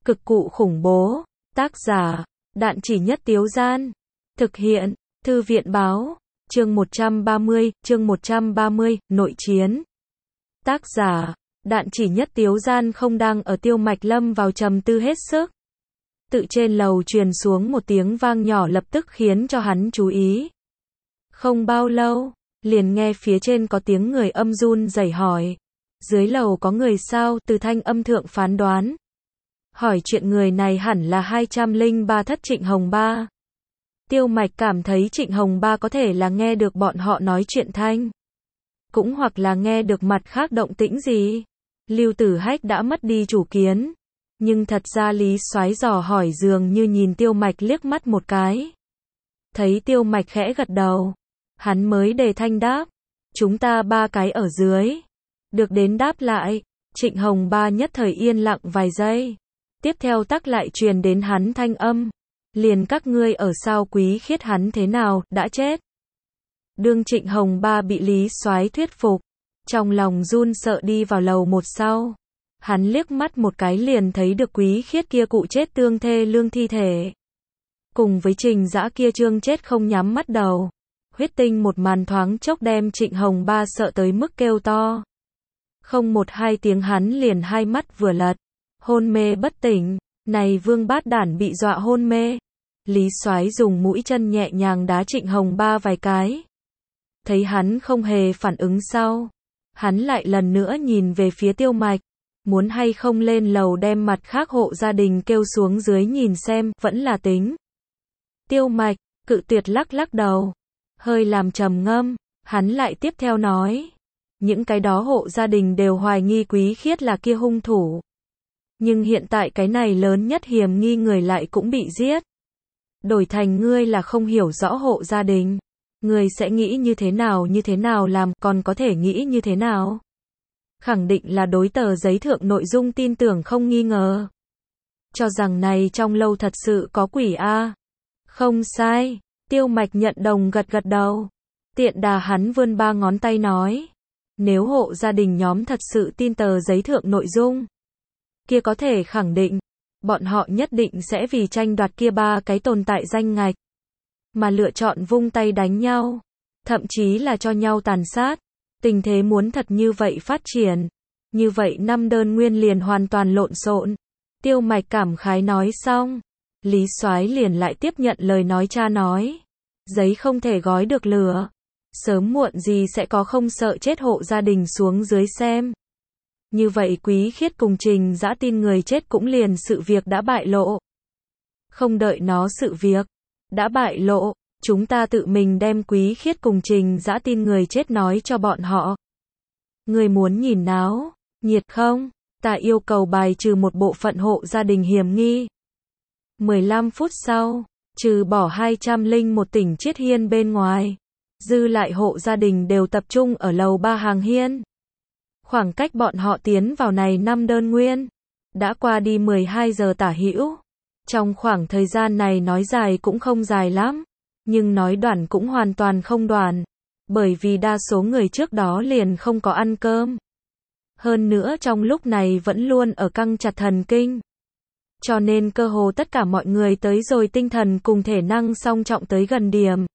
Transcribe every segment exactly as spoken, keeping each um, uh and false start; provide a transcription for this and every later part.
Cực cụ khủng bố. Tác giả, Đạn Chỉ Nhất Tiếu Gian. Thực hiện, Thư viện Báo. Chương một trăm ba mươi, chương một trăm ba mươi, Nội chiến. Tác giả, Đạn Chỉ Nhất Tiếu Gian không đang ở Tiêu Mạch lâm vào trầm tư hết sức. Tự trên lầu truyền xuống một tiếng vang nhỏ lập tức khiến cho hắn chú ý. Không bao lâu, liền nghe phía trên có tiếng người âm run rẩy hỏi. Dưới lầu có người sao? Từ thanh âm thượng phán đoán. Hỏi chuyện người này hẳn là hai trăm lẻ ba thất Trịnh Hồng Ba. Tiêu Mạch cảm thấy Trịnh Hồng Ba có thể là nghe được bọn họ nói chuyện thanh. Cũng hoặc là nghe được mặt khác động tĩnh gì. Lưu Tử Hách đã mất đi chủ kiến. Nhưng thật ra Lý Soái dò hỏi dường như nhìn Tiêu Mạch liếc mắt một cái. Thấy Tiêu Mạch khẽ gật đầu. Hắn mới đề thanh đáp. Chúng ta ba cái ở dưới. Được đến đáp lại. Trịnh Hồng Ba nhất thời yên lặng vài giây. Tiếp theo tắc lại truyền đến hắn thanh âm. Liền các ngươi ở sao Quý Khiết hắn thế nào, đã chết. Đương Trịnh Hồng Ba bị Lý Soái thuyết phục. Trong lòng run sợ đi vào lầu một sau. Hắn liếc mắt một cái liền thấy được Quý Khiết kia cụ chết tương thê lương thi thể. Cùng với Trình Dã kia trương chết không nhắm mắt đầu. Huyết tinh một màn thoáng chốc đem Trịnh Hồng Ba sợ tới mức kêu to. Không một hai tiếng hắn liền hai mắt vừa lật. Hôn mê bất tỉnh. Này vương bát đản bị dọa hôn mê. Lý Soái dùng mũi chân nhẹ nhàng đá Trịnh Hồng Ba vài cái. Thấy hắn không hề phản ứng sau. Hắn lại lần nữa nhìn về phía Tiêu Mạch. Muốn hay không lên lầu đem mặt khác hộ gia đình kêu xuống dưới nhìn xem, vẫn là tính. Tiêu Mạch, cự tuyệt lắc lắc đầu. Hơi làm trầm ngâm, hắn lại tiếp theo nói. Những cái đó hộ gia đình đều hoài nghi Quý Khiết là kia hung thủ. Nhưng hiện tại cái này lớn nhất hiểm nghi người lại cũng bị giết. Đổi thành ngươi là không hiểu rõ hộ gia đình. Ngươi sẽ nghĩ như thế nào như thế nào làm, còn có thể nghĩ như thế nào? Khẳng định là đối tờ giấy thượng nội dung tin tưởng không nghi ngờ. Cho rằng này trong lâu thật sự có quỷ a. Không sai, Tiêu Mạch nhận đồng gật gật đầu. Tiện đà hắn vươn ba ngón tay nói. Nếu hộ gia đình nhóm thật sự tin tờ giấy thượng nội dung. Kia có thể khẳng định. Bọn họ nhất định sẽ vì tranh đoạt kia ba cái tồn tại danh ngạch. Mà lựa chọn vung tay đánh nhau. Thậm chí là cho nhau tàn sát. Tình thế muốn thật như vậy phát triển. Như vậy năm đơn nguyên liền hoàn toàn lộn xộn. Tiêu Mạch cảm khái nói xong. Lý Soái liền lại tiếp nhận lời nói cha nói. Giấy không thể gói được lửa. Sớm muộn gì sẽ có không sợ chết hộ gia đình xuống dưới xem. Như vậy Quý Khiết cùng Trình Dã tin người chết cũng liền sự việc đã bại lộ. Không đợi nó sự việc đã bại lộ, chúng ta tự mình đem Quý Khiết cùng Trình Dã tin người chết nói cho bọn họ. Người muốn nhìn náo nhiệt không? Ta yêu cầu bài trừ một bộ phận hộ gia đình hiểm nghi. mười lăm phút sau, trừ bỏ hai trăm lẻ một tỉnh Chiết Hiên bên ngoài, dư lại hộ gia đình đều tập trung ở lầu ba hàng hiên. Khoảng cách bọn họ tiến vào này năm đơn nguyên, đã qua đi mười hai giờ tả hữu. Trong khoảng thời gian này nói dài cũng không dài lắm, nhưng nói đoạn cũng hoàn toàn không đoạn, bởi vì đa số người trước đó liền không có ăn cơm. Hơn nữa trong lúc này vẫn luôn ở căng chặt thần kinh. Cho nên cơ hồ tất cả mọi người tới rồi tinh thần cùng thể năng song trọng tới gần điểm.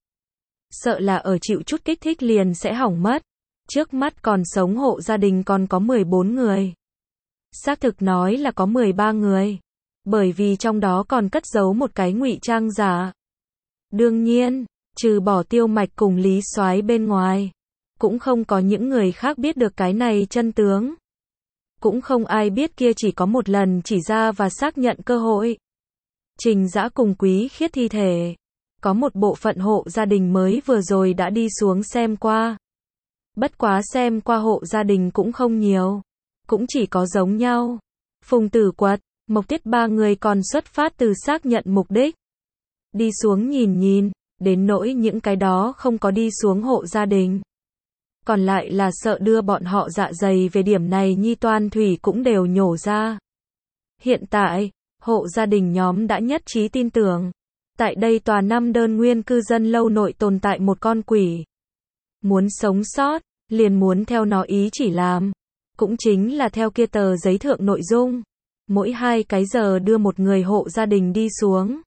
Sợ là ở chịu chút kích thích liền sẽ hỏng mất. Trước mắt còn sống hộ gia đình còn có mười bốn người. Xác thực nói là có mười ba người. Bởi vì trong đó còn cất giấu một cái ngụy trang giả. Đương nhiên, trừ bỏ Tiêu Mạch cùng Lý Soái bên ngoài, cũng không có những người khác biết được cái này chân tướng. Cũng không ai biết kia chỉ có một lần chỉ ra và xác nhận cơ hội. Trình Dã cùng Quý Khiết thi thể. Có một bộ phận hộ gia đình mới vừa rồi đã đi xuống xem qua. Bất quá xem qua hộ gia đình cũng không nhiều. Cũng chỉ có giống nhau. Phùng Tử Quật, Mộc Tiết ba người còn xuất phát từ xác nhận mục đích. Đi xuống nhìn nhìn, đến nỗi những cái đó không có đi xuống hộ gia đình. Còn lại là sợ đưa bọn họ dạ dày về điểm này nhi toan thủy cũng đều nhổ ra. Hiện tại, hộ gia đình nhóm đã nhất trí tin tưởng. Tại đây tòa năm đơn nguyên cư dân lâu nội tồn tại một con quỷ. Muốn sống sót, liền muốn theo nó ý chỉ làm. Cũng chính là theo kia tờ giấy thượng nội dung. mỗi hai cái giờ đưa một người hộ gia đình đi xuống.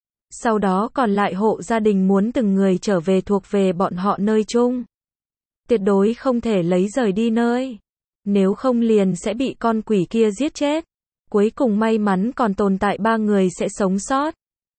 Sau đó còn lại hộ gia đình muốn từng người trở về thuộc về bọn họ nơi chung. Tuyệt đối không thể lấy rời đi nơi. Nếu không liền sẽ bị con quỷ kia giết chết. Cuối cùng may mắn còn tồn tại ba người sẽ sống sót.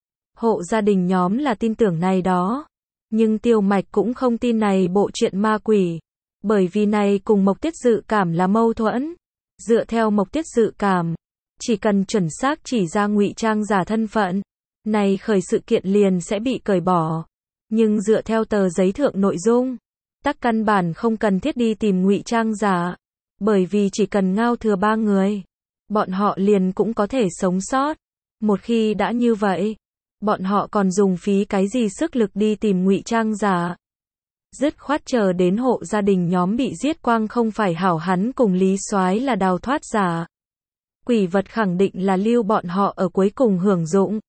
Hộ gia đình nhóm là tin tưởng này đó. Nhưng Tiêu Mạch cũng không tin này bộ chuyện ma quỷ. Bởi vì này cùng Mộc Tiết dự cảm là mâu thuẫn. Dựa theo Mộc Tiết dự cảm, chỉ cần chuẩn xác chỉ ra ngụy trang giả thân phận, này khởi sự kiện liền sẽ bị cởi bỏ. Nhưng dựa theo tờ giấy thượng nội dung, tắc căn bản không cần thiết đi tìm ngụy trang giả. Bởi vì chỉ cần ngao thừa ba người, bọn họ liền cũng có thể sống sót. Một khi đã như vậy, bọn họ còn dùng phí cái gì sức lực đi tìm ngụy trang giả. Dứt khoát chờ đến hộ gia đình nhóm bị giết quang không phải hảo hắn cùng Lý Soái là đào thoát giả. Quỷ vật khẳng định là lưu bọn họ ở cuối cùng hưởng dụng.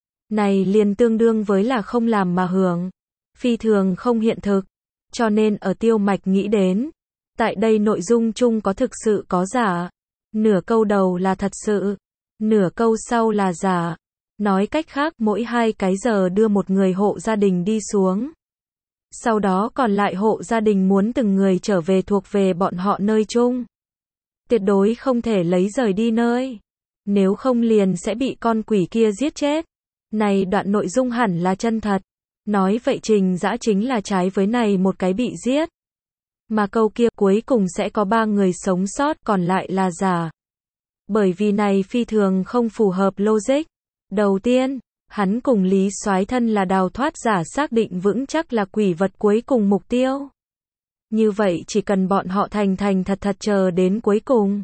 Này liền tương đương với là không làm mà hưởng. Phi thường không hiện thực. Cho nên ở Tiêu Mạch nghĩ đến, tại đây nội dung chung có thực sự có giả. Nửa câu đầu là thật sự, nửa câu sau là giả. Nói cách khác mỗi hai cái giờ đưa một người hộ gia đình đi xuống. Sau đó còn lại hộ gia đình muốn từng người trở về thuộc về bọn họ nơi chung. Tuyệt đối không thể lấy rời đi nơi. Nếu không liền sẽ bị con quỷ kia giết chết. Này đoạn nội dung hẳn là chân thật. Nói vậy Trình Dã chính là trái với này một cái bị giết. Mà câu kia cuối cùng sẽ có ba người sống sót còn lại là giả. Bởi vì này phi thường không phù hợp logic. Đầu tiên, hắn cùng Lý Soái thân là đào thoát giả xác định vững chắc là quỷ vật cuối cùng mục tiêu. Như vậy chỉ cần bọn họ thành thành thật thật chờ đến cuối cùng.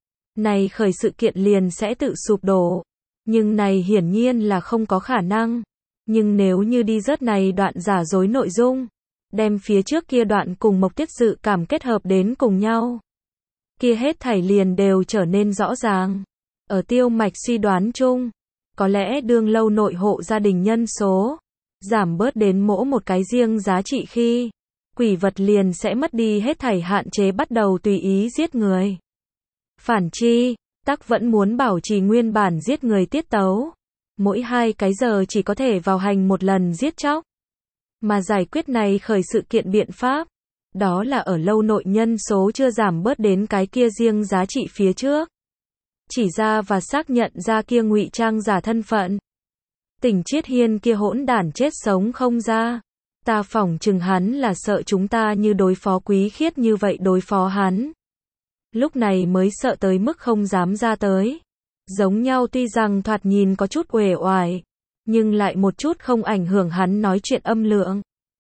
Này khởi sự kiện liền sẽ tự sụp đổ. Nhưng này hiển nhiên là không có khả năng. Nhưng nếu như đi rớt này đoạn giả dối nội dung, đem phía trước kia đoạn cùng Mộc Tiết dự cảm kết hợp đến cùng nhau, kia hết thảy liền đều trở nên rõ ràng. Ở Tiêu Mạch suy đoán chung, có lẽ đương lâu nội hộ gia đình nhân số giảm bớt đến mỗi một cái riêng giá trị khi quỷ vật liền sẽ mất đi hết thảy hạn chế bắt đầu tùy ý giết người. Phản chi, tắc vẫn muốn bảo trì nguyên bản giết người tiết tấu. Mỗi hai cái giờ chỉ có thể vào hành một lần giết chóc. Mà giải quyết này khởi sự kiện biện pháp, đó là ở lâu nội nhân số chưa giảm bớt đến cái kia riêng giá trị phía trước. Chỉ ra và xác nhận ra kia ngụy trang giả thân phận. Tỉnh Chiết Hiên kia hỗn đản chết sống không ra. Ta phỏng chừng hắn là sợ chúng ta như đối phó Quý Khiết như vậy đối phó hắn. Lúc này mới sợ tới mức không dám ra tới. Giống nhau tuy rằng thoạt nhìn có chút uể oải, nhưng lại một chút không ảnh hưởng hắn nói chuyện âm lượng.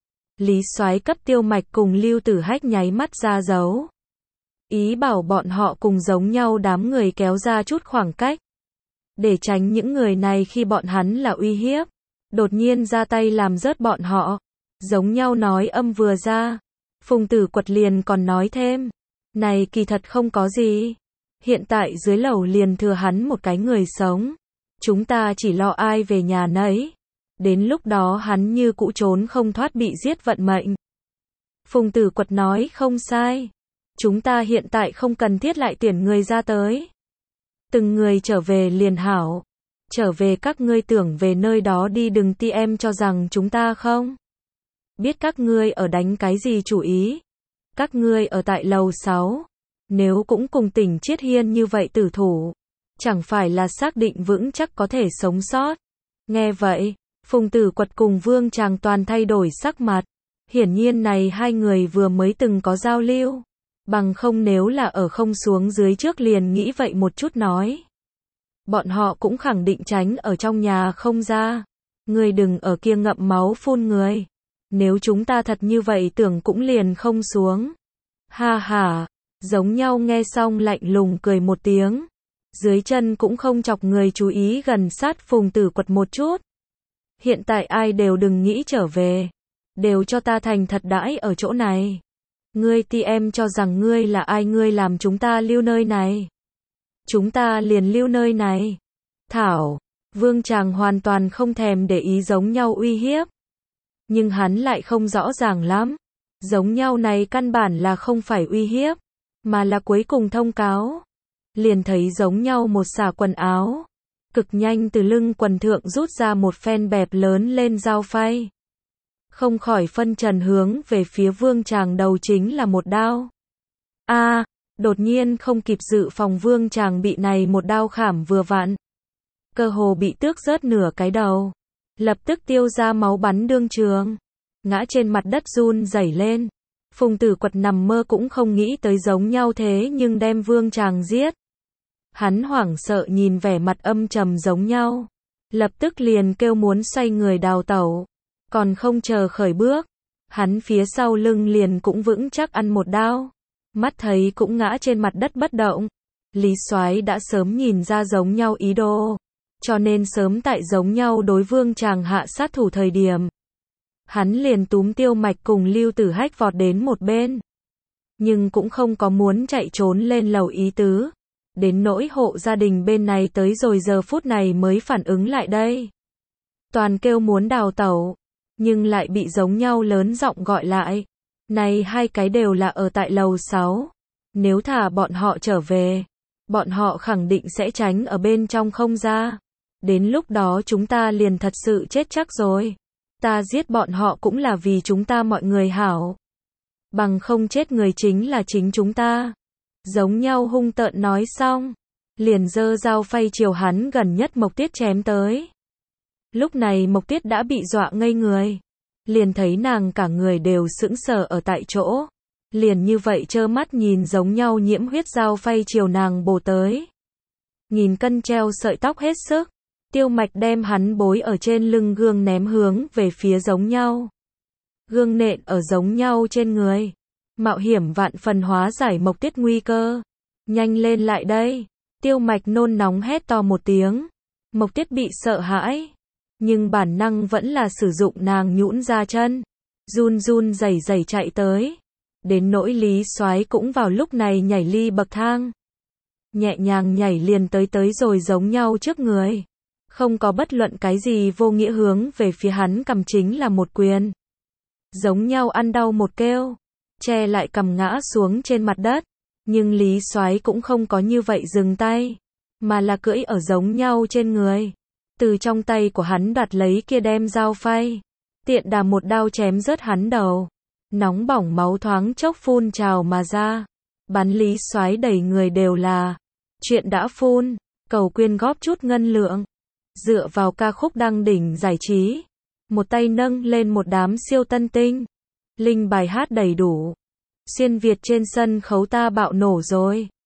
Lý Soái cấp Tiêu Mạch cùng Lưu Tử Hách nháy mắt ra dấu. Ý bảo bọn họ cùng giống nhau đám người kéo ra chút khoảng cách. Để tránh những người này khi bọn hắn là uy hiếp, đột nhiên ra tay làm rớt bọn họ. Giống nhau nói âm vừa ra, Phùng Tử Quật liền còn nói thêm. Này kỳ thật không có gì. Hiện tại dưới lầu liền thừa hắn một cái người sống. Chúng ta chỉ lo ai về nhà nấy. Đến lúc đó hắn như cũ trốn không thoát bị giết vận mệnh. Phùng Tử Quật nói không sai. Chúng ta hiện tại không cần thiết lại tuyển người ra tới. Từng người trở về liền hảo. Trở về các ngươi tưởng về nơi đó đi đừng ti em cho rằng chúng ta không. Biết các ngươi ở đánh cái gì chủ ý. Các ngươi ở tại lầu sáu. Nếu cũng cùng Tỉnh Chiết Hiên như vậy tử thủ. Chẳng phải là xác định vững chắc có thể sống sót. Nghe vậy, Phùng Tử Quật cùng Vương Tràng toàn thay đổi sắc mặt. Hiển nhiên này hai người vừa mới từng có giao lưu. Bằng không nếu là ở không xuống dưới trước liền nghĩ vậy một chút nói. Bọn họ cũng khẳng định tránh ở trong nhà không ra. Ngươi đừng ở kia ngậm máu phun người. Nếu chúng ta thật như vậy tưởng cũng liền không xuống. Ha ha, giống nhau nghe xong lạnh lùng cười một tiếng. Dưới chân cũng không chọc người chú ý gần sát Phùng Tử Quật một chút. Hiện tại ai đều đừng nghĩ trở về. Đều cho ta thành thật đãi ở chỗ này. Ngươi ti em cho rằng ngươi là ai ngươi làm chúng ta lưu nơi này. Chúng ta liền lưu nơi này. Thảo, Vương Tràng hoàn toàn không thèm để ý giống nhau uy hiếp. Nhưng hắn lại không rõ ràng lắm. Giống nhau này căn bản là không phải uy hiếp, mà là cuối cùng thông cáo. liền thấy giống nhau một xả quần áo. Cực nhanh từ lưng quần thượng rút ra một phen bẹp lớn lên dao phay. Không khỏi phân trần hướng về phía Vương Tràng đầu chính là một đao. A, đột nhiên không kịp dự phòng Vương Tràng bị này một đao khảm vừa vặn. Cơ hồ bị tước rớt nửa cái đầu. Lập tức tiêu ra máu bắn đương trường. Ngã trên mặt đất run rẩy lên. Phùng Tử Quật nằm mơ cũng không nghĩ tới giống nhau thế nhưng đem Vương Tràng giết. Hắn hoảng sợ nhìn vẻ mặt âm trầm giống nhau. Lập tức liền kêu muốn xoay người đào tẩu. Còn không chờ khởi bước. Hắn phía sau lưng liền cũng vững chắc ăn một đao. Mắt thấy cũng ngã trên mặt đất bất động. Lý Soái đã sớm nhìn ra giống nhau ý đồ. Cho nên sớm tại giống nhau đối Vương Tràng hạ sát thủ thời điểm. Hắn liền túm Tiêu Mạch cùng Lưu Tử Hách vọt đến một bên. Nhưng cũng không có muốn chạy trốn lên lầu ý tứ. Đến nỗi hộ gia đình bên này tới rồi giờ phút này mới phản ứng lại đây. Toàn kêu muốn đào tẩu. Nhưng lại bị giống nhau lớn giọng gọi lại. Này hai cái đều là ở tại lầu sáu. Nếu thả bọn họ trở về. Bọn họ khẳng định sẽ tránh ở bên trong không ra. Đến lúc đó chúng ta liền thật sự chết chắc rồi. Ta giết bọn họ cũng là vì chúng ta mọi người hảo. Bằng không chết người chính là chính chúng ta. Giống nhau hung tợn nói xong. Liền giơ dao phay chiều hắn gần nhất Mộc Tiết chém tới. Lúc này Mộc Tiết đã bị dọa ngây người. Liền thấy nàng cả người đều sững sờ ở tại chỗ. Liền như vậy trơ mắt nhìn giống nhau nhiễm huyết dao phay chiều nàng bổ tới. Nghìn cân treo sợi tóc hết sức. Tiêu Mạch đem hắn bối ở trên lưng gương ném hướng về phía giống nhau. Gương nện ở giống nhau trên người. Mạo hiểm vạn phần hóa giải Mộc Tiết nguy cơ. Nhanh lên lại đây. Tiêu Mạch nôn nóng hét to một tiếng. Mộc Tiết bị sợ hãi. Nhưng bản năng vẫn là sử dụng nàng nhũn ra chân. Run run rẩy rẩy chạy tới. Đến nỗi Lý Soái cũng vào lúc này nhảy ly bậc thang. Nhẹ nhàng nhảy liền tới tới rồi giống nhau trước người. Không có bất luận cái gì vô nghĩa hướng về phía hắn cầm chính là một quyền. Giống nhau ăn đau một kêu. Che lại cầm ngã xuống trên mặt đất. Nhưng Lý Soái cũng không có như vậy dừng tay. Mà là cưỡi ở giống nhau trên người. Từ trong tay của hắn đoạt lấy kia đem dao phay. Tiện đà một đao chém rớt hắn đầu. Nóng bỏng máu thoáng chốc phun trào mà ra. Bắn Lý Soái đầy người đều là. Chuyện đã phun. Cầu quyên góp chút ngân lượng. Dựa vào ca khúc đăng đỉnh giải trí. Một tay nâng lên một đám siêu tân tinh. Linh bài hát đầy đủ. Xuyên Việt trên sân khấu ta bạo nổ rồi.